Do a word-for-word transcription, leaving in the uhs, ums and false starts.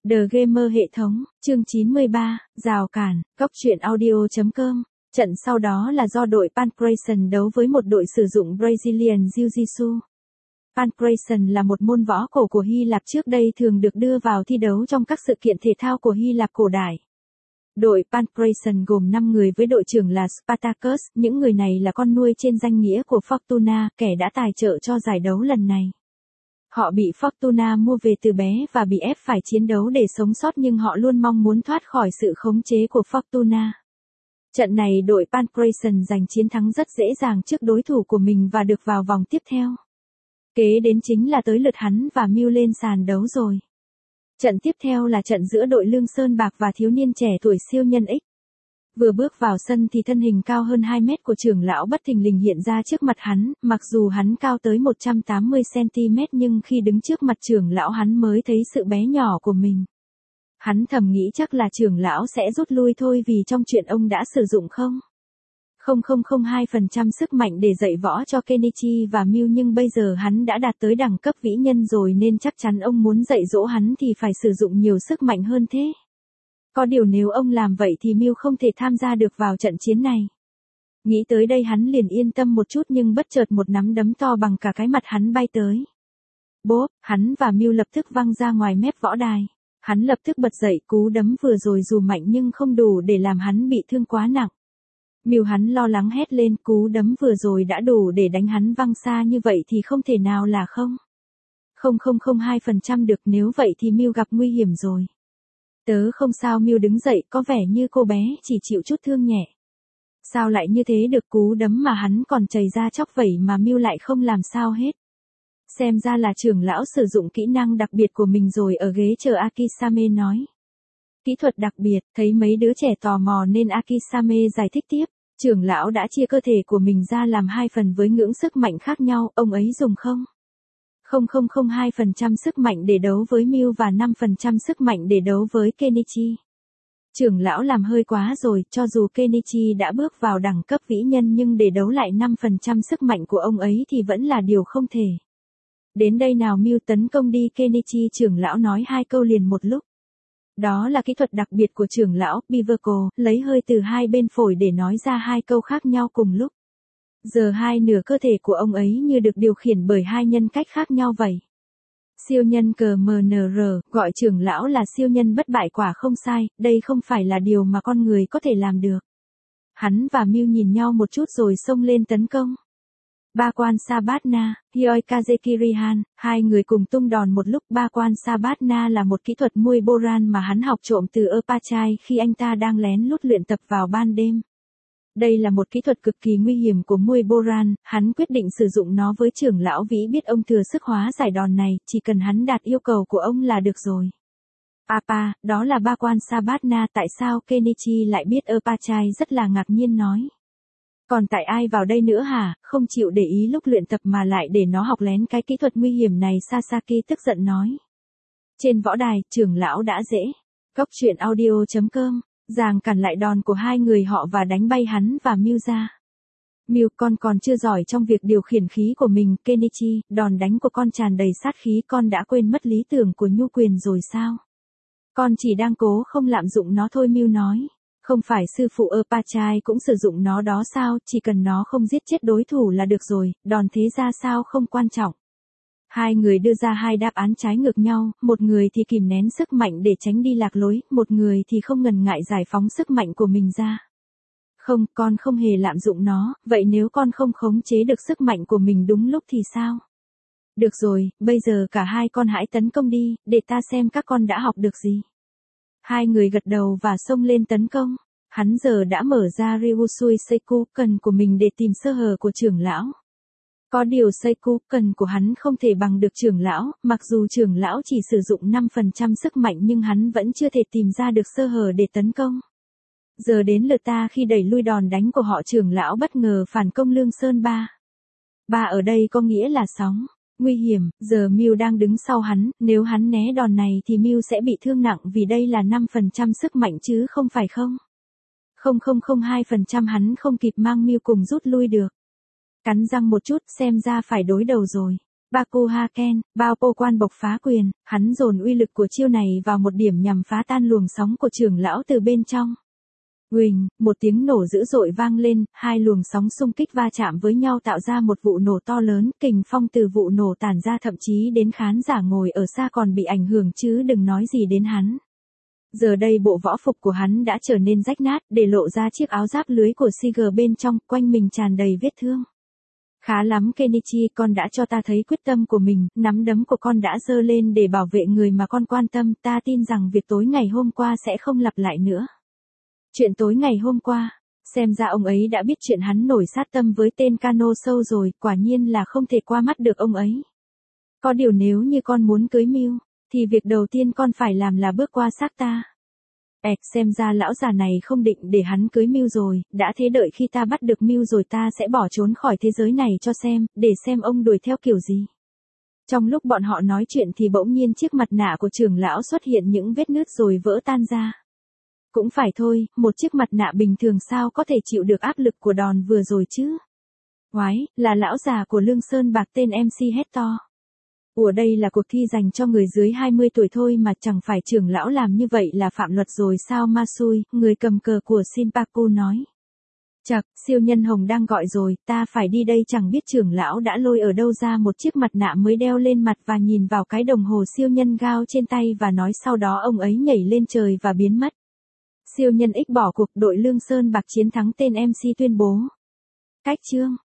The Gamer hệ thống, chương chín mươi ba, rào cản, góc truyện audio chấm com. Trận sau đó là do đội Pancratian đấu với một đội sử dụng Brazilian Jiu-Jitsu. Pancratian là một môn võ cổ của Hy Lạp trước đây thường được đưa vào thi đấu trong các sự kiện thể thao của Hy Lạp cổ đại. Đội Pancratian gồm năm người với đội trưởng là Spartacus, những người này là con nuôi trên danh nghĩa của Fortuna, kẻ đã tài trợ cho giải đấu lần này. Họ bị Fortuna mua về từ bé và bị ép phải chiến đấu để sống sót nhưng họ luôn mong muốn thoát khỏi sự khống chế của Fortuna. Trận này đội Pancratian giành chiến thắng rất dễ dàng trước đối thủ của mình và được vào vòng tiếp theo. Kế đến chính là tới lượt hắn và Mew lên sàn đấu rồi. Trận tiếp theo là trận giữa đội Lương Sơn Bạc và thiếu niên trẻ tuổi siêu nhân X. Vừa bước vào sân thì thân hình cao hơn hai mét của trưởng lão bất thình lình hiện ra trước mặt hắn, mặc dù hắn cao tới một trăm tám mươi xăng ti mét nhưng khi đứng trước mặt trưởng lão hắn mới thấy sự bé nhỏ của mình. Hắn thầm nghĩ chắc là trưởng lão sẽ rút lui thôi vì trong chuyện ông đã sử dụng không. không không không hai phần trăm sức mạnh để dạy võ cho Kenichi và Mew nhưng bây giờ hắn đã đạt tới đẳng cấp vĩ nhân rồi nên chắc chắn ông muốn dạy dỗ hắn thì phải sử dụng nhiều sức mạnh hơn thế. Có điều nếu ông làm vậy thì Mew không thể tham gia được vào trận chiến này. Nghĩ tới đây hắn liền yên tâm một chút nhưng bất chợt một nắm đấm to bằng cả cái mặt hắn bay tới. Bốp, hắn và Mew lập tức văng ra ngoài mép võ đài. Hắn lập tức bật dậy, cú đấm vừa rồi dù mạnh nhưng không đủ để làm hắn bị thương quá nặng. Mew hắn lo lắng hét lên, cú đấm vừa rồi đã đủ để đánh hắn văng xa như vậy thì không thể nào là không. không không không hai phần trăm được, nếu vậy thì Mew gặp nguy hiểm rồi. Tớ không sao. Mew đứng dậy, có vẻ như cô bé chỉ chịu chút thương nhẹ. Sao lại như thế được, cú đấm mà hắn còn chảy ra chóc vẩy mà Mew lại không làm sao hết. Xem ra là trưởng lão sử dụng kỹ năng đặc biệt của mình rồi. Ở ghế chờ Akisame nói. Kỹ thuật đặc biệt, thấy mấy đứa trẻ tò mò nên Akisame giải thích tiếp. Trưởng lão đã chia cơ thể của mình ra làm hai phần với ngưỡng sức mạnh khác nhau, ông ấy dùng không? không không không hai phần trăm sức mạnh để đấu với Mew và năm phần trăm sức mạnh để đấu với Kenichi. Trưởng lão làm hơi quá rồi, cho dù Kenichi đã bước vào đẳng cấp vĩ nhân nhưng để đấu lại năm phần trăm sức mạnh của ông ấy thì vẫn là điều không thể. Đến đây nào Mew, tấn công đi Kenichi, trưởng lão nói hai câu liền một lúc. Đó là kỹ thuật đặc biệt của trưởng lão, Biverco, lấy hơi từ hai bên phổi để nói ra hai câu khác nhau cùng lúc. Giờ hai nửa cơ thể của ông ấy như được điều khiển bởi hai nhân cách khác nhau vậy. Siêu nhân cờ em en rờ, gọi trưởng lão là siêu nhân bất bại quả không sai, đây không phải là điều mà con người có thể làm được. Hắn và Mew nhìn nhau một chút rồi xông lên tấn công. Ba quan Sabatna, Hyoikaze Kirihan, hai người cùng tung đòn một lúc. Ba quan Sabatna là một kỹ thuật muay boran mà hắn học trộm từ Erpachai khi anh ta đang lén lút luyện tập vào ban đêm. Đây là một kỹ thuật cực kỳ nguy hiểm của muay boran, hắn quyết định sử dụng nó với trưởng lão vĩ biết ông thừa sức hóa giải đòn này, chỉ cần hắn đạt yêu cầu của ông là được rồi. Papa, đó là ba quan Sabatna, tại sao Kenichi lại biết Erpachai rất là ngạc nhiên nói. Còn tại ai vào đây nữa hả, không chịu để ý lúc luyện tập mà lại để nó học lén cái kỹ thuật nguy hiểm này, Sasaki tức giận nói. Trên võ đài, trưởng lão đã dễ. Góc truyện audio chấm com, giằng cản lại đòn của hai người họ và đánh bay hắn và Mew ra. Mew, con còn chưa giỏi trong việc điều khiển khí của mình. Kenichi, đòn đánh của con tràn đầy sát khí, con đã quên mất lý tưởng của nhu quyền rồi sao? Con chỉ đang cố không lạm dụng nó thôi, Mew nói. Không phải sư phụ Erpachai cũng sử dụng nó đó sao, chỉ cần nó không giết chết đối thủ là được rồi, đòn thế ra sao không quan trọng. Hai người đưa ra hai đáp án trái ngược nhau, một người thì kìm nén sức mạnh để tránh đi lạc lối, một người thì không ngần ngại giải phóng sức mạnh của mình ra. Không, con không hề lạm dụng nó, vậy nếu con không khống chế được sức mạnh của mình đúng lúc thì sao? Được rồi, bây giờ cả hai con hãy tấn công đi, để ta xem các con đã học được gì. Hai người gật đầu và xông lên tấn công. Hắn giờ đã mở ra Ryusui Seikuken của mình để tìm sơ hở của trưởng lão. Có điều Seikuken của hắn không thể bằng được trưởng lão, mặc dù trưởng lão chỉ sử dụng năm phần trăm sức mạnh nhưng hắn vẫn chưa thể tìm ra được sơ hở để tấn công. Giờ đến lượt ta, khi đẩy lui đòn đánh của họ trưởng lão bất ngờ phản công Lương Sơn ba. Ba ở đây có nghĩa là sóng. Nguy hiểm, giờ Mew đang đứng sau hắn, nếu hắn né đòn này thì Mew sẽ bị thương nặng vì đây là năm phần trăm sức mạnh chứ không phải không. không không không hai phần trăm hắn không kịp mang Mew cùng rút lui được. Cắn răng một chút, xem ra phải đối đầu rồi. Baku Haken, bao po quan bộc phá quyền, hắn dồn uy lực của chiêu này vào một điểm nhằm phá tan luồng sóng của trưởng lão từ bên trong. Huỳnh, một tiếng nổ dữ dội vang lên, hai luồng sóng xung kích va chạm với nhau tạo ra một vụ nổ to lớn, kình phong từ vụ nổ tản ra thậm chí đến khán giả ngồi ở xa còn bị ảnh hưởng chứ đừng nói gì đến hắn. Giờ đây bộ võ phục của hắn đã trở nên rách nát, để lộ ra chiếc áo giáp lưới của Siger bên trong, quanh mình tràn đầy vết thương. Khá lắm Kenichi, con đã cho ta thấy quyết tâm của mình, nắm đấm của con đã giơ lên để bảo vệ người mà con quan tâm, ta tin rằng việc tối ngày hôm qua sẽ không lặp lại nữa. Chuyện tối ngày hôm qua, xem ra ông ấy đã biết chuyện hắn nổi sát tâm với tên Kano Sâu rồi, quả nhiên là không thể qua mắt được ông ấy. Có điều nếu như con muốn cưới Miu, thì việc đầu tiên con phải làm là bước qua xác ta. Ẹc, xem ra lão già này không định để hắn cưới Miu rồi, đã thế đợi khi ta bắt được Miu rồi ta sẽ bỏ trốn khỏi thế giới này cho xem, để xem ông đuổi theo kiểu gì. Trong lúc bọn họ nói chuyện thì bỗng nhiên chiếc mặt nạ của trưởng lão xuất hiện những vết nứt rồi vỡ tan ra. Cũng phải thôi, một chiếc mặt nạ bình thường sao có thể chịu được áp lực của đòn vừa rồi chứ. Oái, là lão già của Lương Sơn Bạc, tên em xê hét to. Ủa, đây là cuộc thi dành cho người dưới hai mươi tuổi thôi mà, chẳng phải trưởng lão làm như vậy là phạm luật rồi sao? Masui, người cầm cờ của Shinpaku nói. Chậc, siêu nhân hồng đang gọi rồi, ta phải đi đây. Chẳng biết trưởng lão đã lôi ở đâu ra một chiếc mặt nạ mới đeo lên mặt và nhìn vào cái đồng hồ siêu nhân Gao trên tay và nói, sau đó ông ấy nhảy lên trời và biến mất. Siêu nhân X bỏ cuộc, đội Lương Sơn Bạc chiến thắng, tên em xê tuyên bố. Cách chương